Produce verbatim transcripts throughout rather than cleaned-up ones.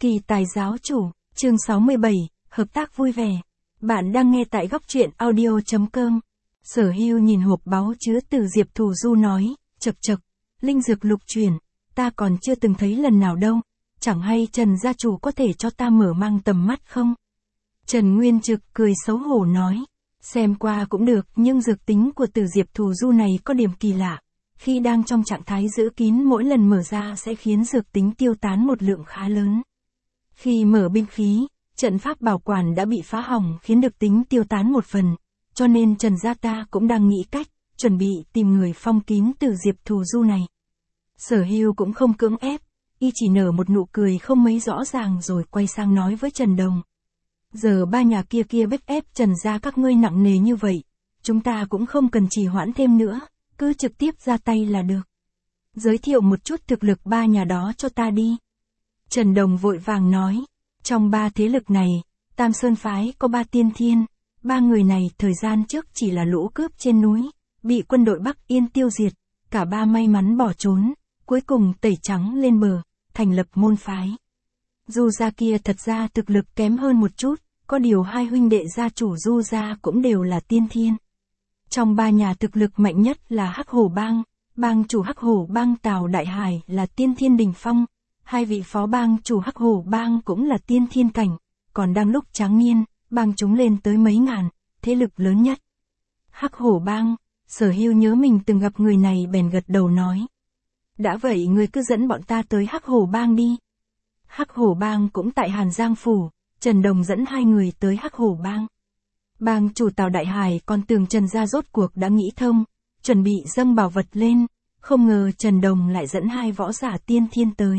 Kỳ tài giáo chủ, chương sáu mươi bảy, hợp tác vui vẻ. Bạn đang nghe tại góc truyện audio chấm com. Sở Hưu nhìn hộp báu chứa từ Diệp Thù Du nói, chậc chậc, linh dược lục chuyển, ta còn chưa từng thấy lần nào đâu, chẳng hay Trần gia chủ có thể cho ta mở mang tầm mắt không? Trần Nguyên Trực cười xấu hổ nói, xem qua cũng được, nhưng dược tính của từ Diệp Thù Du này có điểm kỳ lạ. Khi đang trong trạng thái giữ kín, mỗi lần mở ra sẽ khiến dược tính tiêu tán một lượng khá lớn. Khi mở binh khí, trận pháp bảo quản đã bị phá hỏng khiến dược tính tiêu tán một phần, cho nên Trần gia ta cũng đang nghĩ cách, chuẩn bị tìm người phong kín từ Diệp Thù Du này. Sở Hưu cũng không cưỡng ép, y chỉ nở một nụ cười không mấy rõ ràng rồi quay sang nói với Trần Đồng. Giờ ba nhà kia kia bếp ép Trần gia các ngươi nặng nề như vậy, chúng ta cũng không cần trì hoãn thêm nữa, cứ trực tiếp ra tay là được. Giới thiệu một chút thực lực ba nhà đó cho ta đi. Trần Đồng vội vàng nói, trong ba thế lực này, Tam Sơn Phái có ba tiên thiên, ba người này thời gian trước chỉ là lũ cướp trên núi, bị quân đội Bắc Yên tiêu diệt, cả ba may mắn bỏ trốn, cuối cùng tẩy trắng lên bờ, thành lập môn phái. Du gia kia thật ra thực lực kém hơn một chút, có điều hai huynh đệ gia chủ Du gia cũng đều là tiên thiên. Trong ba nhà thực lực mạnh nhất là Hắc Hổ Bang, bang chủ Hắc Hổ Bang Tào Đại Hải là tiên thiên đỉnh phong, hai vị phó bang chủ Hắc Hổ Bang cũng là tiên thiên cảnh, còn đang lúc tráng niên, bang chúng lên tới mấy ngàn, thế lực lớn nhất. Hắc Hổ Bang, Sở Hưu nhớ mình từng gặp người này bèn gật đầu nói. Đã vậy người cứ dẫn bọn ta tới Hắc Hổ Bang đi. Hắc Hổ Bang cũng tại Hàn Giang Phủ, Trần Đồng dẫn hai người tới Hắc Hổ Bang. Bang chủ Tào Đại Hải còn tưởng Trần gia rốt cuộc đã nghĩ thông, chuẩn bị dâng bảo vật lên, không ngờ Trần Đồng lại dẫn hai võ giả tiên thiên tới.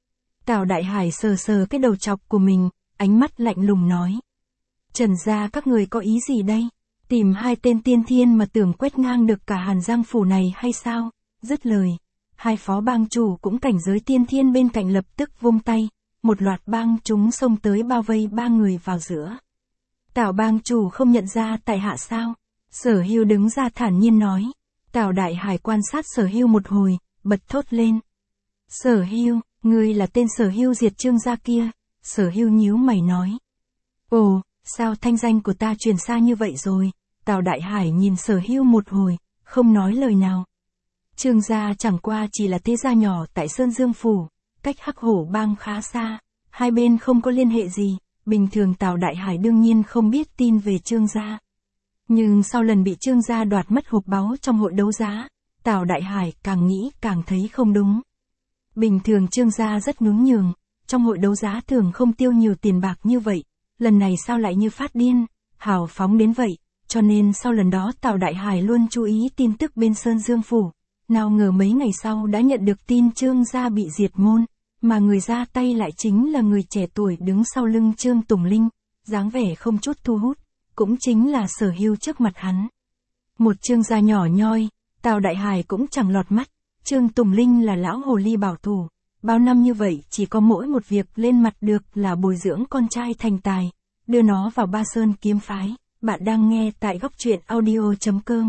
Tào Đại Hải sờ sờ cái đầu chọc của mình, ánh mắt lạnh lùng nói. Trần gia các người có ý gì đây? Tìm hai tên tiên thiên mà tưởng quét ngang được cả Hàn Giang Phủ này hay sao? Dứt lời, hai phó bang chủ cũng cảnh giới tiên thiên bên cạnh lập tức vung tay, một loạt bang chúng xông tới bao vây ba người vào giữa. Tào bang chủ không nhận ra tại hạ sao? Sở Hưu đứng ra thản nhiên nói. Tào Đại Hải quan sát Sở Hưu một hồi, bật thốt lên. Sở Hưu, ngươi là tên Sở Hưu diệt Trương gia kia. Sở Hưu nhíu mày nói. Ồ, sao thanh danh của ta truyền xa như vậy rồi? Tào Đại Hải nhìn Sở Hưu một hồi, không nói lời nào. Trương gia chẳng qua chỉ là thế gia nhỏ tại Sơn Dương Phủ, cách Hắc Hổ Bang khá xa, hai bên không có liên hệ gì. Bình thường Tào Đại Hải đương nhiên không biết tin về Trương gia. Nhưng sau lần bị Trương gia đoạt mất hộp báu trong hội đấu giá, Tào Đại Hải càng nghĩ càng thấy không đúng. Bình thường Trương gia rất nhún nhường, trong hội đấu giá thường không tiêu nhiều tiền bạc như vậy, lần này sao lại như phát điên, hào phóng đến vậy, cho nên sau lần đó Tào Đại Hải luôn chú ý tin tức bên Sơn Dương Phủ, nào ngờ mấy ngày sau đã nhận được tin Trương gia bị diệt môn. Mà người ra tay lại chính là người trẻ tuổi đứng sau lưng Trương Tùng Linh, dáng vẻ không chút thu hút, cũng chính là Sở Hưu trước mặt hắn. Một Trương gia nhỏ nhoi, Tào Đại Hải cũng chẳng lọt mắt, Trương Tùng Linh là lão hồ ly bảo thủ, bao năm như vậy chỉ có mỗi một việc lên mặt được là bồi dưỡng con trai thành tài, đưa nó vào Ba Sơn kiếm phái. Bạn đang nghe tại góc truyện audio chấm com.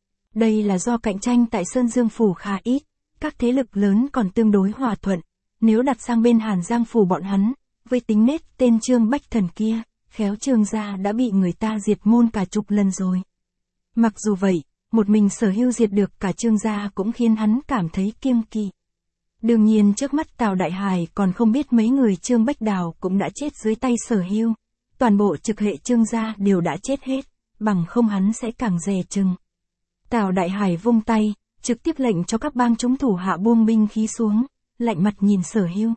Đây là do cạnh tranh tại Sơn Dương Phủ khá ít, các thế lực lớn còn tương đối hòa thuận. Nếu đặt sang bên Hàn Giang Phủ bọn hắn, với tính nết tên Trương Bách Thần kia, khéo Trương gia đã bị người ta diệt môn cả chục lần rồi. Mặc dù vậy, một mình Sở Hưu diệt được cả Trương gia cũng khiến hắn cảm thấy kiêng kỵ. Đương nhiên trước mắt Tào Đại Hải còn không biết mấy người Trương Bách Đào cũng đã chết dưới tay Sở Hưu. Toàn bộ trực hệ Trương gia đều đã chết hết, bằng không hắn sẽ càng dè chừng. Tào Đại Hải vung tay, trực tiếp lệnh cho các bang chúng thủ hạ buông binh khí xuống. Lạnh mặt nhìn Sở Hưu.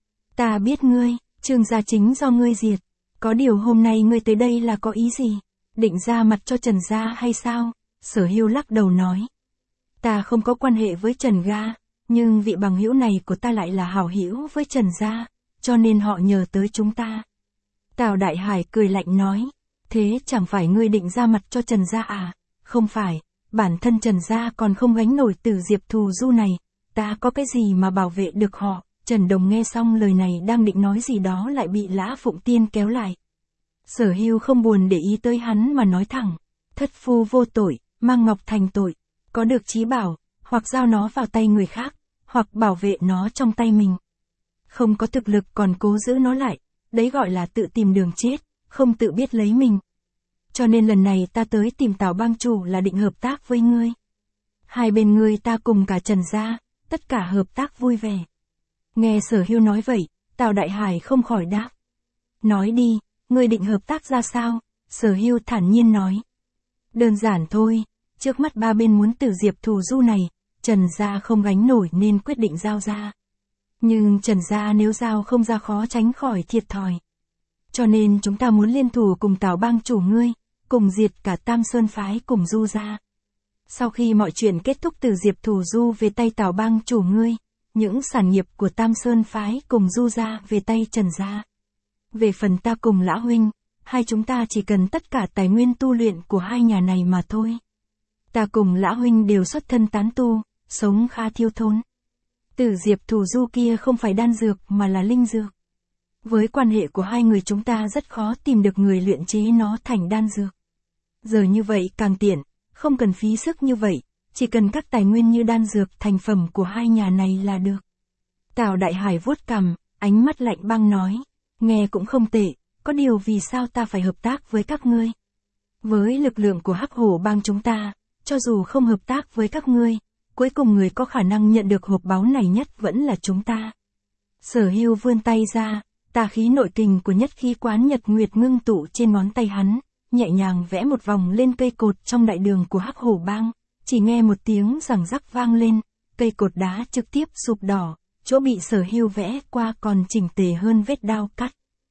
Ta biết ngươi, Trương gia chính do ngươi diệt. Có điều hôm nay ngươi tới đây là có ý gì? Định ra mặt cho Trần gia hay sao? Sở Hưu lắc đầu nói. Ta không có quan hệ với Trần gia, nhưng vị bằng hữu này của ta lại là hảo hữu với Trần gia, cho nên họ nhờ tới chúng ta. Tào Đại Hải cười lạnh nói. Thế chẳng phải ngươi định ra mặt cho Trần gia à? Không phải, bản thân Trần gia còn không gánh nổi từ Diệp Thù Du này. Ta có cái gì mà bảo vệ được họ? Trần Đồng nghe xong lời này đang định nói gì đó lại bị Lã Phụng Tiên kéo lại. Sở Hưu không buồn để ý tới hắn mà nói thẳng. Thất phu vô tội, mang ngọc thành tội. Có được chí bảo, hoặc giao nó vào tay người khác, hoặc bảo vệ nó trong tay mình. Không có thực lực còn cố giữ nó lại, đấy gọi là tự tìm đường chết, không tự biết lấy mình. Cho nên lần này ta tới tìm Tào bang chủ là định hợp tác với ngươi. Hai bên ngươi ta cùng cả Trần gia, tất cả hợp tác vui vẻ. Nghe Sở Hưu nói vậy, Tào Đại Hải không khỏi đáp. Nói đi, ngươi định hợp tác ra sao? Sở Hưu thản nhiên nói. Đơn giản thôi, trước mắt ba bên muốn tử diệp thù du này, Trần gia không gánh nổi nên quyết định giao ra. Nhưng Trần gia nếu giao không ra khó tránh khỏi thiệt thòi. Cho nên chúng ta muốn liên thủ cùng Tào bang chủ ngươi, cùng diệt cả Tam Sơn phái cùng Du gia. Sau khi mọi chuyện kết thúc từ diệp thù du về tay Tào bang chủ ngươi, những sản nghiệp của Tam Sơn phái cùng Du gia về tay Trần gia. Về phần ta cùng Lã huynh, hai chúng ta chỉ cần tất cả tài nguyên tu luyện của hai nhà này mà thôi. Ta cùng Lã huynh đều xuất thân tán tu, sống khá thiếu thốn. Tử diệp thù du kia không phải đan dược mà là linh dược. Với quan hệ của hai người chúng ta rất khó tìm được người luyện chế nó thành đan dược. Giờ như vậy càng tiện, không cần phí sức như vậy, chỉ cần các tài nguyên như đan dược thành phẩm của hai nhà này là được. Tào Đại Hải vuốt cằm, ánh mắt lạnh băng nói, nghe cũng không tệ, có điều vì sao ta phải hợp tác với các ngươi? Với lực lượng của Hắc Hổ bang chúng ta, cho dù không hợp tác với các ngươi, cuối cùng người có khả năng nhận được hộp báu này nhất vẫn là chúng ta. Sở Hưu vươn tay ra, tà khí nội kình của nhất khí quán nhật nguyệt ngưng tụ trên ngón tay hắn, nhẹ nhàng vẽ một vòng lên cây cột trong đại đường của Hắc Hổ bang, chỉ nghe một tiếng rằng rắc vang lên, cây cột đá trực tiếp sụp đỏ, chỗ bị Sở Hưu vẽ qua còn chỉnh tề hơn vết đao cắt.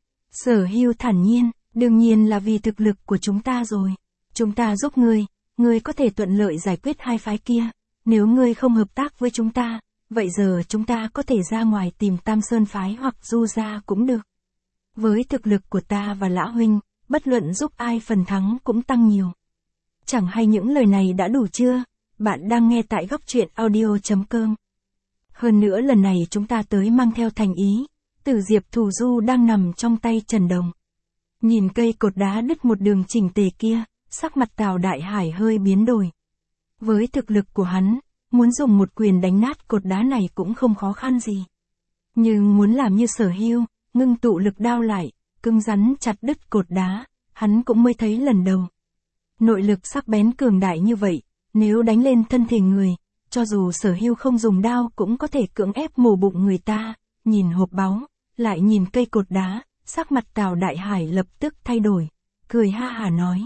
Sở Hưu thản nhiên, đương nhiên là vì thực lực của chúng ta rồi. Chúng ta giúp ngươi, ngươi có thể thuận lợi giải quyết hai phái kia. Nếu ngươi không hợp tác với chúng ta, vậy giờ chúng ta có thể ra ngoài tìm Tam Sơn phái hoặc Du gia cũng được. Với thực lực của ta và Lã huynh, bất luận giúp ai phần thắng cũng tăng nhiều. Chẳng hay những lời này đã đủ chưa? Bạn đang nghe tại góc truyện audio chấm com. Hơn nữa lần này chúng ta tới mang theo thành ý, Tử diệp thù du đang nằm trong tay Trần Đồng. Nhìn cây cột đá đứt một đường chỉnh tề kia, sắc mặt Tào Đại Hải hơi biến đổi. Với thực lực của hắn, muốn dùng một quyền đánh nát cột đá này cũng không khó khăn gì. Nhưng muốn làm như Sở Hưu, ngưng tụ lực đao lại, cứng rắn chặt đứt cột đá, hắn cũng mới thấy lần đầu. Nội lực sắc bén cường đại như vậy, nếu đánh lên thân thể người, cho dù Sở Hưu không dùng đao cũng có thể cưỡng ép mổ bụng người ta. Nhìn hộp báu, lại nhìn cây cột đá, sắc mặt Tào Đại Hải lập tức thay đổi, cười ha hả nói.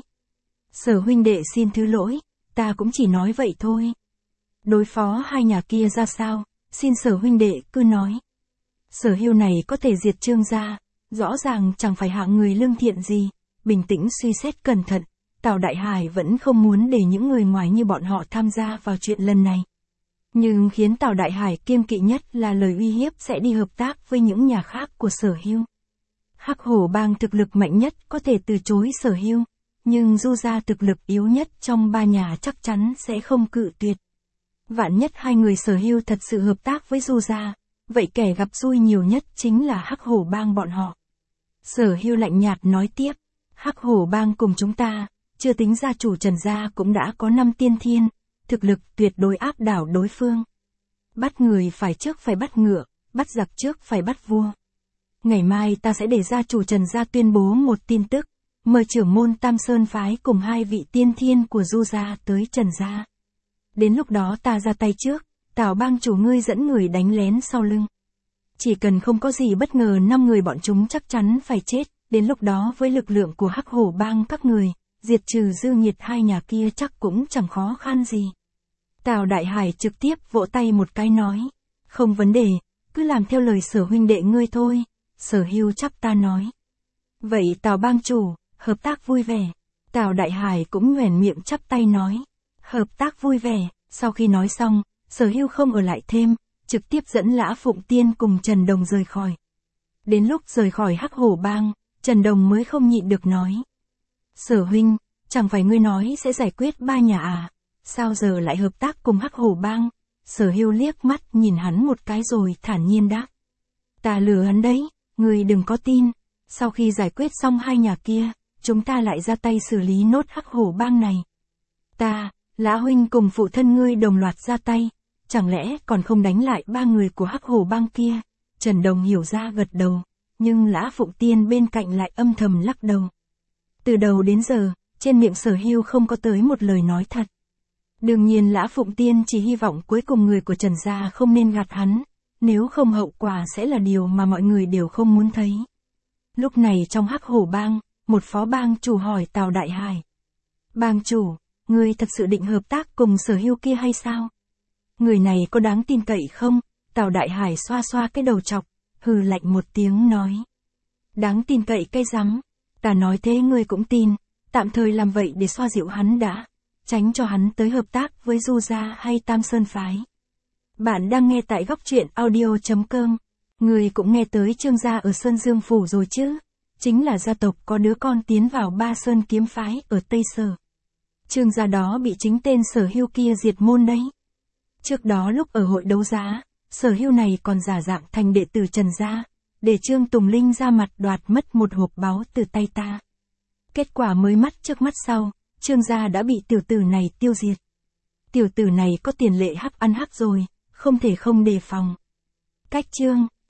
Sở huynh đệ xin thứ lỗi, ta cũng chỉ nói vậy thôi. Đối phó hai nhà kia ra sao, xin Sở huynh đệ cứ nói. Sở Hưu này có thể diệt Trương gia, rõ ràng chẳng phải hạng người lương thiện gì. Bình tĩnh suy xét cẩn thận, Tào Đại Hải vẫn không muốn để những người ngoài như bọn họ tham gia vào chuyện lần này. Nhưng khiến Tào Đại Hải kiêng kỵ nhất là lời uy hiếp sẽ đi hợp tác với những nhà khác của Sở Hưu. Hắc Hổ bang thực lực mạnh nhất có thể từ chối Sở Hưu, nhưng Du gia thực lực yếu nhất trong ba nhà chắc chắn sẽ không cự tuyệt. Vạn nhất hai người Sở Hưu thật sự hợp tác với Du gia, vậy kẻ gặp xui nhiều nhất chính là Hắc Hổ bang bọn họ. Sở Hưu lạnh nhạt nói tiếp, Hắc Hổ bang cùng chúng ta, chưa tính gia chủ Trần gia cũng đã có năm tiên thiên, thực lực tuyệt đối áp đảo đối phương. Bắt người phải trước phải bắt ngựa, bắt giặc trước phải bắt vua. Ngày mai ta sẽ để gia chủ Trần gia tuyên bố một tin tức, mời trưởng môn Tam Sơn phái cùng hai vị tiên thiên của Du gia tới Trần gia. Đến lúc đó ta ra tay trước, Tào bang chủ ngươi dẫn người đánh lén sau lưng. Chỉ cần không có gì bất ngờ năm người bọn chúng chắc chắn phải chết, đến lúc đó với lực lượng của Hắc Hổ bang các người, diệt trừ dư nhiệt hai nhà kia chắc cũng chẳng khó khăn gì. Tào Đại Hải trực tiếp vỗ tay một cái nói, không vấn đề, cứ làm theo lời Sở huynh đệ ngươi thôi. Sở Hưu chắp ta nói, vậy Tào bang chủ, hợp tác vui vẻ. Tào Đại Hải cũng nhoẻn miệng chắp tay nói, hợp tác vui vẻ. Sau khi nói xong, Sở Hưu không ở lại thêm, trực tiếp dẫn Lã Phụng Tiên cùng Trần Đồng rời khỏi. Đến lúc rời khỏi Hắc Hổ bang, Trần Đồng mới không nhịn được nói, Sở huynh, chẳng phải ngươi nói sẽ giải quyết ba nhà à, sao giờ lại hợp tác cùng Hắc Hổ bang? Sở Hưu liếc mắt nhìn hắn một cái rồi thản nhiên đáp, ta lừa hắn đấy, ngươi đừng có tin. Sau khi giải quyết xong hai nhà kia, chúng ta lại ra tay xử lý nốt Hắc Hổ bang này. Ta, Lã huynh cùng phụ thân ngươi đồng loạt ra tay, chẳng lẽ còn không đánh lại ba người của Hắc Hổ bang kia? Trần Đồng hiểu ra gật đầu, nhưng Lã Phụng Tiên bên cạnh lại âm thầm lắc đầu. Từ đầu đến giờ, trên miệng Sở Hưu không có tới một lời nói thật. Đương nhiên Lã Phụng Tiên chỉ hy vọng cuối cùng người của Trần gia không nên gạt hắn, nếu không hậu quả sẽ là điều mà mọi người đều không muốn thấy. Lúc này trong Hắc Hổ bang, một phó bang chủ hỏi Tào Đại Hải. Bang chủ, ngươi thật sự định hợp tác cùng Sở Hưu kia hay sao? Người này có đáng tin cậy không? Tào Đại Hải xoa xoa cái đầu chọc, hừ lạnh một tiếng nói. Đáng tin cậy cái rắm, ta nói thế ngươi cũng tin, tạm thời làm vậy để xoa dịu hắn đã, tránh cho hắn tới hợp tác với Du gia hay Tam Sơn phái. Bạn đang nghe tại góc truyện audio chấm com. Người cũng nghe tới Trương gia ở Sơn Dương Phủ rồi chứ? Chính là gia tộc có đứa con tiến vào Ba Sơn kiếm phái ở Tây Sở. Trương gia đó bị chính tên Sở Hưu kia diệt môn đấy. Trước đó lúc ở hội đấu giá, Sở Hưu này còn giả dạng thành đệ tử Trần gia, để Trương Tùng Linh ra mặt đoạt mất một hộp báu từ tay ta. Kết quả mới mắt trước mắt sau, Trương gia đã bị tiểu tử này tiêu diệt. Tiểu tử này có tiền lệ hắc ăn hắc rồi, không thể không đề phòng. Cách Trương